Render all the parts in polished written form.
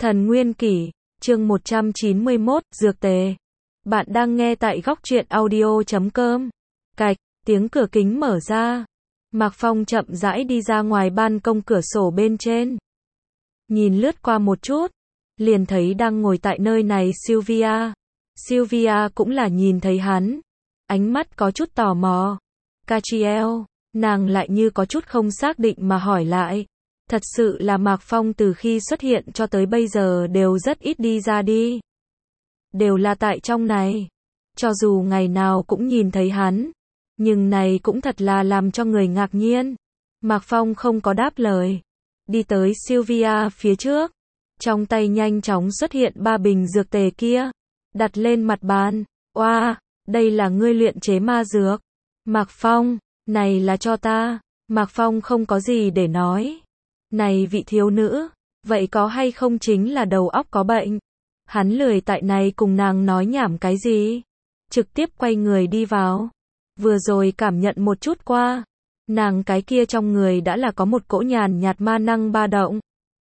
Thần Nguyên Kỷ, chương 191, Dược Tề. Bạn đang nghe tại góc truyện audio.com. Cạch, tiếng cửa kính mở ra. Mạc Phong chậm rãi đi ra ngoài ban công cửa sổ bên trên. Nhìn lướt qua một chút, liền thấy đang ngồi tại nơi này Sylvia. Sylvia cũng là nhìn thấy hắn. Ánh mắt có chút tò mò. Catriel, nàng lại như có chút không xác định mà hỏi lại. Thật sự là Mạc Phong từ khi xuất hiện cho tới bây giờ đều rất ít đi ra đi. Đều là tại trong này. Cho dù ngày nào cũng nhìn thấy hắn. Nhưng này cũng thật là làm cho người ngạc nhiên. Mạc Phong không có đáp lời. Đi tới Sylvia phía trước. Trong tay nhanh chóng xuất hiện 3 bình dược tề kia. Đặt lên mặt bàn. Oa, đây là ngươi luyện chế ma dược. Mạc Phong, này là cho ta. Mạc Phong không có gì để nói. Này vị thiếu nữ, vậy có hay không chính là đầu óc có bệnh. Hắn lười tại này cùng nàng nói nhảm cái gì. Trực tiếp quay người đi vào. Vừa rồi cảm nhận một chút qua. Nàng cái kia trong người đã là có một cỗ nhàn nhạt ma năng ba động.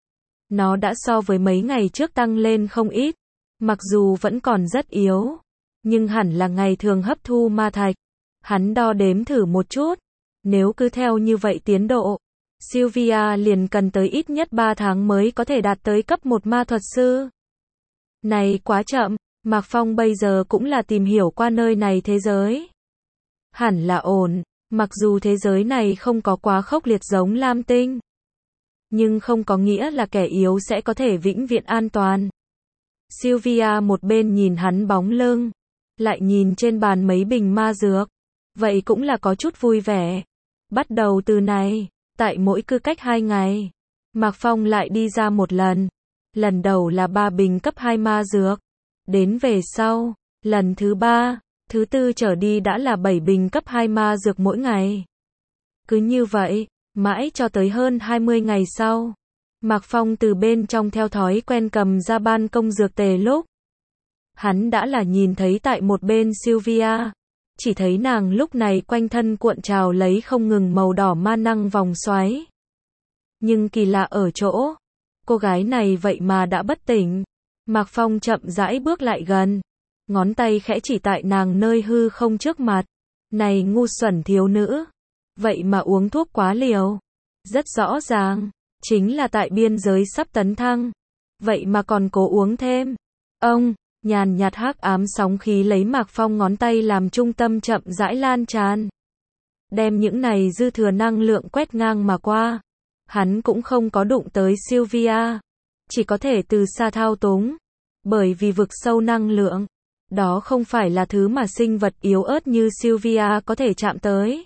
Nó đã so với mấy ngày trước tăng lên không ít. Mặc dù vẫn còn rất yếu. Nhưng hẳn là ngày thường hấp thu ma thạch. Hắn đo đếm thử một chút. Nếu cứ theo như vậy tiến độ. Sylvia liền cần tới ít nhất 3 tháng mới có thể đạt tới cấp 1 ma thuật sư. Này quá chậm, Mạc Phong bây giờ cũng là tìm hiểu qua nơi này thế giới. Hẳn là ổn, mặc dù thế giới này không có quá khốc liệt giống Lam Tinh. Nhưng không có nghĩa là kẻ yếu sẽ có thể vĩnh viễn an toàn. Sylvia một bên nhìn hắn bóng lưng, lại nhìn trên bàn mấy bình ma dược. Vậy cũng là có chút vui vẻ. Bắt đầu từ này. Tại mỗi cứ cách 2 ngày, Mạc Phong lại đi ra một lần. Lần đầu là 3 bình cấp 2 ma dược. Đến về sau, lần thứ 3, thứ 4 trở đi đã là 7 bình cấp 2 ma dược mỗi ngày. Cứ như vậy, mãi cho tới hơn 20 ngày sau. Mạc Phong từ bên trong theo thói quen cầm ra ban công dược tề lúc. Hắn đã là nhìn thấy tại một bên Sylvia. Chỉ thấy nàng lúc này quanh thân cuộn trào lấy không ngừng màu đỏ ma năng vòng xoáy. Nhưng kỳ lạ ở chỗ, cô gái này vậy mà đã bất tỉnh. Mạc Phong chậm rãi bước lại gần, ngón tay khẽ chỉ tại nàng nơi hư không trước mặt. Này ngu xuẩn thiếu nữ, vậy mà uống thuốc quá liều. Rất rõ ràng, chính là tại biên giới sắp tấn thăng. Vậy mà còn cố uống thêm. Ông, nhàn nhạt hắc ám sóng khí lấy Mạc Phong ngón tay làm trung tâm chậm rãi lan tràn. Đem những này dư thừa năng lượng quét ngang mà qua. Hắn cũng không có đụng tới Sylvia. Chỉ có thể từ xa thao túng. Bởi vì vực sâu năng lượng. Đó không phải là thứ mà sinh vật yếu ớt như Sylvia có thể chạm tới.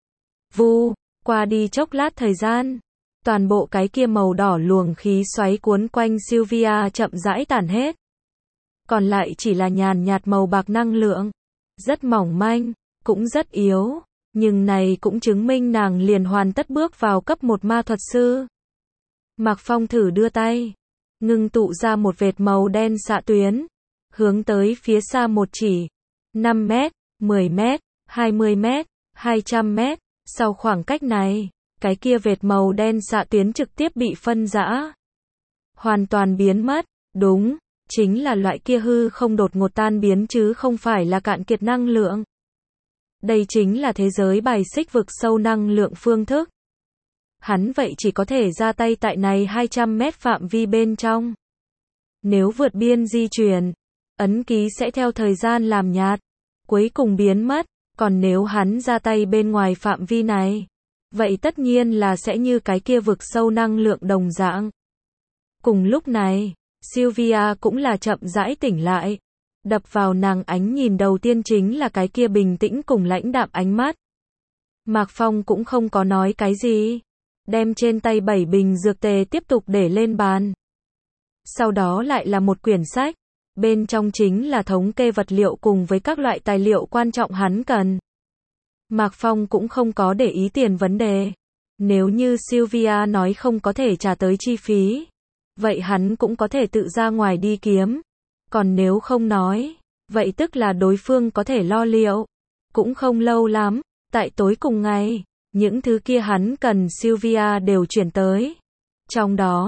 Vù, qua đi chốc lát thời gian. Toàn bộ cái kia màu đỏ luồng khí xoáy cuốn quanh Sylvia chậm rãi tản hết. Còn lại chỉ là nhàn nhạt màu bạc năng lượng. Rất mỏng manh, cũng rất yếu. Nhưng này cũng chứng minh nàng liền hoàn tất bước vào cấp 1 ma thuật sư. Mạc Phong thử đưa tay. Ngưng tụ ra một vệt màu đen xạ tuyến. Hướng tới phía xa một chỉ. 5 mét, 10 mét, 20 mét, 200 mét. Sau khoảng cách này, cái kia vệt màu đen xạ tuyến trực tiếp bị phân rã. Hoàn toàn biến mất, đúng. Chính là loại kia hư không đột ngột tan biến chứ không phải là cạn kiệt năng lượng. Đây chính là thế giới bài xích vực sâu năng lượng phương thức. Hắn vậy chỉ có thể ra tay tại này 200 mét phạm vi bên trong. Nếu vượt biên di chuyển, ấn ký sẽ theo thời gian làm nhạt, cuối cùng biến mất. Còn nếu hắn ra tay bên ngoài phạm vi này, vậy tất nhiên là sẽ như cái kia vực sâu năng lượng đồng dạng. Cùng lúc này, Sylvia cũng là chậm rãi tỉnh lại. Đập vào nàng ánh nhìn đầu tiên chính là cái kia bình tĩnh cùng lãnh đạm ánh mắt. Mạc Phong cũng không có nói cái gì. Đem trên tay 7 bình dược tề tiếp tục để lên bàn. Sau đó lại là một quyển sách. Bên trong chính là thống kê vật liệu cùng với các loại tài liệu quan trọng hắn cần. Mạc Phong cũng không có để ý tiền vấn đề. Nếu như Sylvia nói không có thể trả tới chi phí, vậy hắn cũng có thể tự ra ngoài đi kiếm. Còn nếu không nói, vậy tức là đối phương có thể lo liệu. Cũng không lâu lắm, tại tối cùng ngày, những thứ kia hắn cần Sylvia đều chuyển tới. Trong đó,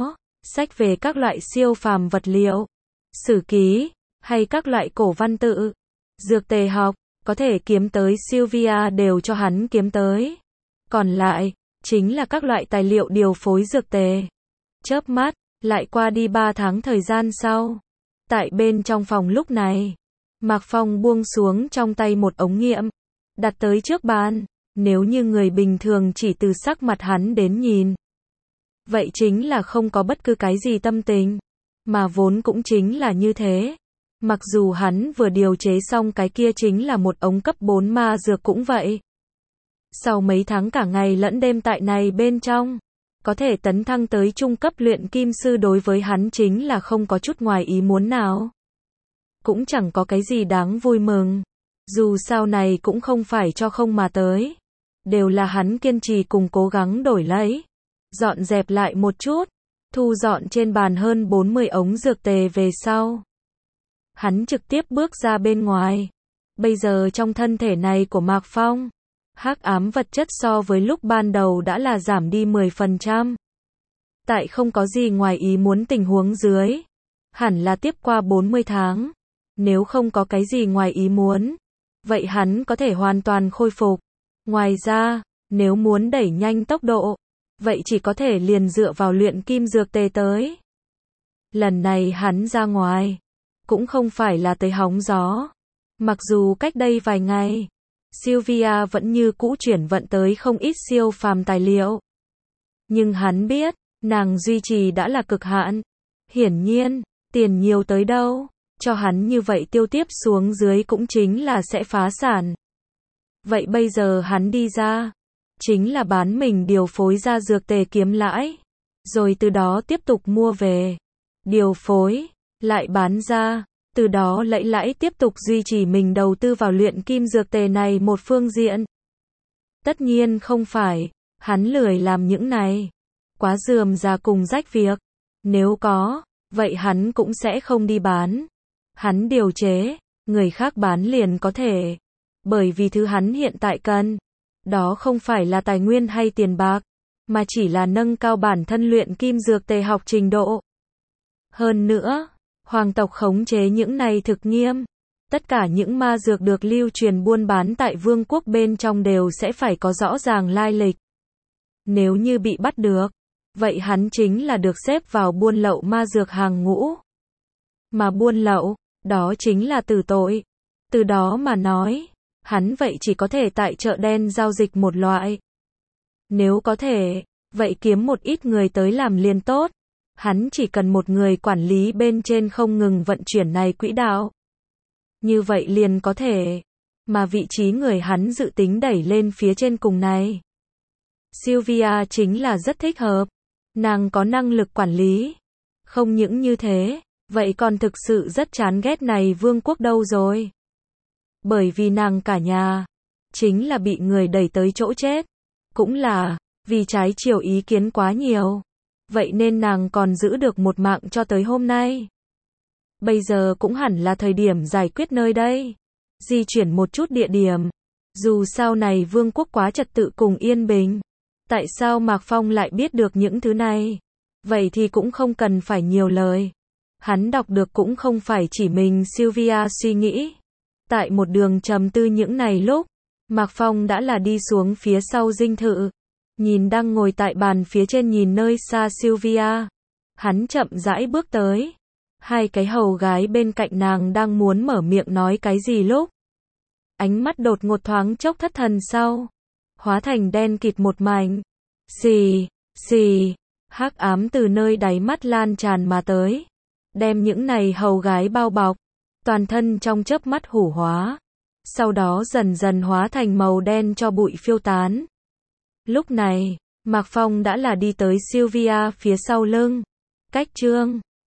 sách về các loại siêu phàm vật liệu, sử ký, hay các loại cổ văn tự, dược tề học, có thể kiếm tới Sylvia đều cho hắn kiếm tới. Còn lại, chính là các loại tài liệu điều phối dược tề. Chớp mắt, lại qua đi 3 tháng thời gian sau. Tại bên trong phòng lúc này, Mạc Phong buông xuống trong tay một ống nghiệm, đặt tới trước bàn. Nếu như người bình thường chỉ từ sắc mặt hắn đến nhìn, vậy chính là không có bất cứ cái gì tâm tình, mà vốn cũng chính là như thế. Mặc dù hắn vừa điều chế xong cái kia chính là một ống cấp 4 ma dược cũng vậy. Sau mấy tháng cả ngày lẫn đêm tại này bên trong, có thể tấn thăng tới trung cấp luyện kim sư đối với hắn chính là không có chút ngoài ý muốn nào. Cũng chẳng có cái gì đáng vui mừng. Dù sao này cũng không phải cho không mà tới. Đều là hắn kiên trì cùng cố gắng đổi lấy. Dọn dẹp lại một chút. Thu dọn trên bàn hơn 40 ống dược tề về sau. Hắn trực tiếp bước ra bên ngoài. Bây giờ trong thân thể này của Mạc Phong, hắc ám vật chất so với lúc ban đầu đã là giảm đi 10%. Tại không có gì ngoài ý muốn tình huống dưới, hẳn là tiếp qua 40 tháng. Nếu không có cái gì ngoài ý muốn, vậy hắn có thể hoàn toàn khôi phục. Ngoài ra, nếu muốn đẩy nhanh tốc độ, vậy chỉ có thể liền dựa vào luyện kim dược tề tới. Lần này hắn ra ngoài, cũng không phải là tới hóng gió. Mặc dù cách đây vài ngày, Sylvia vẫn như cũ chuyển vận tới không ít siêu phàm tài liệu. Nhưng hắn biết, nàng duy trì đã là cực hạn. Hiển nhiên, tiền nhiều tới đâu, cho hắn như vậy tiêu tiếp xuống dưới cũng chính là sẽ phá sản. Vậy bây giờ hắn đi ra, chính là bán mình điều phối ra dược tề kiếm lãi, rồi từ đó tiếp tục mua về, điều phối, lại bán ra, từ đó lấy lãi tiếp tục duy trì mình đầu tư vào luyện kim dược tề này một phương diện. Tất nhiên không phải, hắn lười làm những này, quá rườm rà cùng rách việc. Nếu có, vậy hắn cũng sẽ không đi bán. Hắn điều chế, người khác bán liền có thể. Bởi vì thứ hắn hiện tại cần, đó không phải là tài nguyên hay tiền bạc, mà chỉ là nâng cao bản thân luyện kim dược tề học trình độ. Hơn nữa, hoàng tộc khống chế những này thực nghiêm. Tất cả những ma dược được lưu truyền buôn bán tại vương quốc bên trong đều sẽ phải có rõ ràng lai lịch. Nếu như bị bắt được, vậy hắn chính là được xếp vào buôn lậu ma dược hàng ngũ. Mà buôn lậu, đó chính là tử tội. Từ đó mà nói, hắn vậy chỉ có thể tại chợ đen giao dịch một loại. Nếu có thể, vậy kiếm một ít người tới làm liền tốt. Hắn chỉ cần một người quản lý bên trên không ngừng vận chuyển này quỹ đạo. Như vậy liền có thể. Mà vị trí người hắn dự tính đẩy lên phía trên cùng này, Sylvia chính là rất thích hợp. Nàng có năng lực quản lý. Không những như thế, vậy còn thực sự rất chán ghét này vương quốc đâu rồi. Bởi vì nàng cả nhà, chính là bị người đẩy tới chỗ chết. Cũng là, vì trái chiều ý kiến quá nhiều. Vậy nên nàng còn giữ được một mạng cho tới hôm nay. Bây giờ cũng hẳn là thời điểm giải quyết nơi đây. Di chuyển một chút địa điểm. Dù sao này vương quốc quá trật tự cùng yên bình. Tại sao Mạc Phong lại biết được những thứ này? Vậy thì cũng không cần phải nhiều lời. Hắn đọc được cũng không phải chỉ mình Sylvia suy nghĩ. Tại một đường trầm tư những này lúc, Mạc Phong đã là đi xuống phía sau dinh thự. Nhìn đang ngồi tại bàn phía trên nhìn nơi xa Sylvia. Hắn chậm rãi bước tới. Hai cái hầu gái bên cạnh nàng đang muốn mở miệng nói cái gì lúc. Ánh mắt đột ngột thoáng chốc thất thần sau. Hóa thành đen kịt một mảnh. Xì, xì. Hắc ám từ nơi đáy mắt lan tràn mà tới. Đem những này hầu gái bao bọc. Toàn thân trong chớp mắt hủ hóa. Sau đó dần dần hóa thành màu đen cho bụi phiêu tán. Lúc này, Mạc Phong đã là đi tới Sylvia phía sau lưng. Cách chương